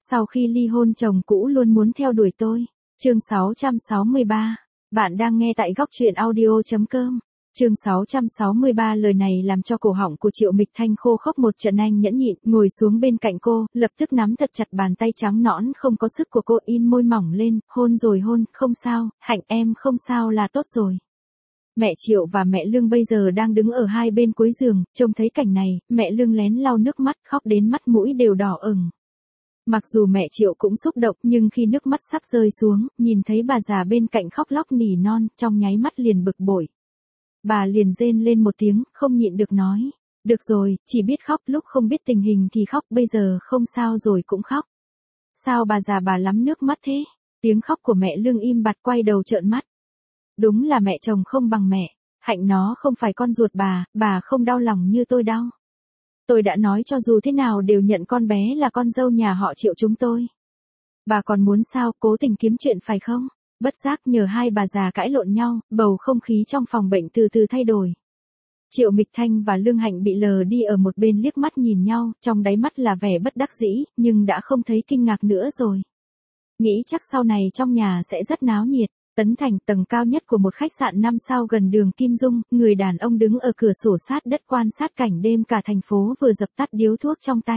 Sau khi ly hôn chồng cũ luôn muốn theo đuổi tôi. Chương 663. Bạn đang nghe tại góc truyện audio.com. Chương 663 lời này làm cho cổ họng của Triệu Mịch Thanh khô khốc một trận. Anh nhẫn nhịn, ngồi xuống bên cạnh cô, lập tức nắm thật chặt bàn tay trắng nõn không có sức của cô, in môi mỏng lên, hôn rồi hôn, không sao, Hạnh em không sao là tốt rồi. Mẹ Triệu và mẹ Lương bây giờ đang đứng ở hai bên cuối giường, trông thấy cảnh này, mẹ Lương lén lau nước mắt, khóc đến mắt mũi đều đỏ ửng. Mặc dù mẹ Triệu cũng xúc động, nhưng khi nước mắt sắp rơi xuống, nhìn thấy bà già bên cạnh khóc lóc nỉ non, trong nháy mắt liền bực bội. Bà liền rên lên một tiếng, không nhịn được nói. Được rồi, chỉ biết khóc, lúc không biết tình hình thì khóc, bây giờ không sao rồi cũng khóc. Sao bà già bà lắm nước mắt thế? Tiếng khóc của mẹ Lương im bặt, quay đầu trợn mắt. Đúng là mẹ chồng không bằng mẹ, Hạnh nó không phải con ruột bà không đau lòng như tôi đau. Tôi đã nói cho dù thế nào đều nhận con bé là con dâu nhà họ Triệu chúng tôi. Bà còn muốn sao, cố tình kiếm chuyện phải không? Bất giác nhờ hai bà già cãi lộn nhau, bầu không khí trong phòng bệnh từ từ thay đổi. Triệu Mịch Thanh và Lương Hạnh bị lờ đi ở một bên liếc mắt nhìn nhau, trong đáy mắt là vẻ bất đắc dĩ, nhưng đã không thấy kinh ngạc nữa rồi. Nghĩ chắc sau này trong nhà sẽ rất náo nhiệt. Tấn Thành, tầng cao nhất của một khách sạn 5 sao gần đường Kim Dung, người đàn ông đứng ở cửa sổ sát đất quan sát cảnh đêm cả thành phố vừa dập tắt điếu thuốc trong tay.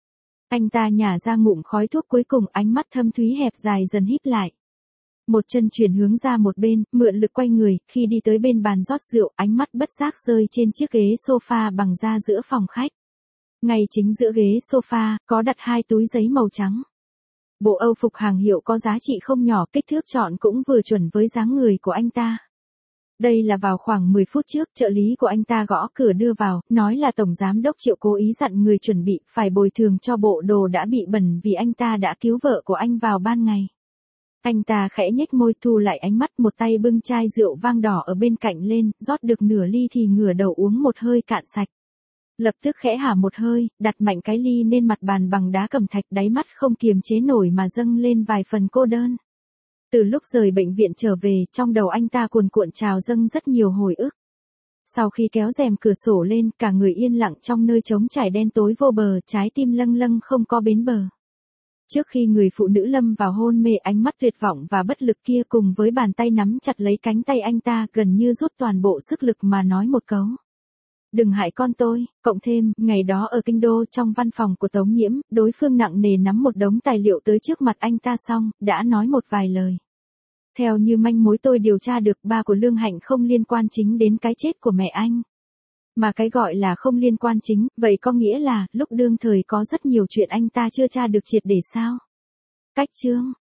Anh ta nhả ra ngụm khói thuốc cuối cùng, ánh mắt thâm thúy hẹp dài dần híp lại. Một chân chuyển hướng ra một bên, mượn lực quay người, khi đi tới bên bàn rót rượu, ánh mắt bất giác rơi trên chiếc ghế sofa bằng da giữa phòng khách. Ngay chính giữa ghế sofa, có đặt hai túi giấy màu trắng. Bộ Âu phục hàng hiệu có giá trị không nhỏ, kích thước chọn cũng vừa chuẩn với dáng người của anh ta. Đây là vào khoảng 10 phút trước, trợ lý của anh ta gõ cửa đưa vào, nói là Tổng Giám đốc Triệu cố ý dặn người chuẩn bị, phải bồi thường cho bộ đồ đã bị bẩn vì anh ta đã cứu vợ của anh vào ban ngày. Anh ta khẽ nhếch môi thu lại ánh mắt, một tay bưng chai rượu vang đỏ ở bên cạnh lên, rót được nửa ly thì ngửa đầu uống một hơi cạn sạch. Lập tức khẽ hả một hơi, đặt mạnh cái ly lên mặt bàn bằng đá cẩm thạch, đáy mắt không kiềm chế nổi mà dâng lên vài phần cô đơn. Từ lúc rời bệnh viện trở về, trong đầu anh ta cuồn cuộn trào dâng rất nhiều hồi ức. Sau khi kéo rèm cửa sổ lên, cả người yên lặng trong nơi trống trải đen tối vô bờ, trái tim lâng lâng không có bến bờ. Trước khi người phụ nữ lâm vào hôn mê, ánh mắt tuyệt vọng và bất lực kia cùng với bàn tay nắm chặt lấy cánh tay anh ta gần như rút toàn bộ sức lực mà nói một câu. Đừng hại con tôi, cộng thêm, ngày đó ở Kinh Đô trong văn phòng của Tống Nhiễm, đối phương nặng nề nắm một đống tài liệu tới trước mặt anh ta xong, đã nói một vài lời. Theo như manh mối tôi điều tra được, ba của Lương Hạnh không liên quan chính đến cái chết của mẹ anh. Mà cái gọi là không liên quan chính, vậy có nghĩa là, lúc đương thời có rất nhiều chuyện anh ta chưa tra được triệt để sao? Cách chương.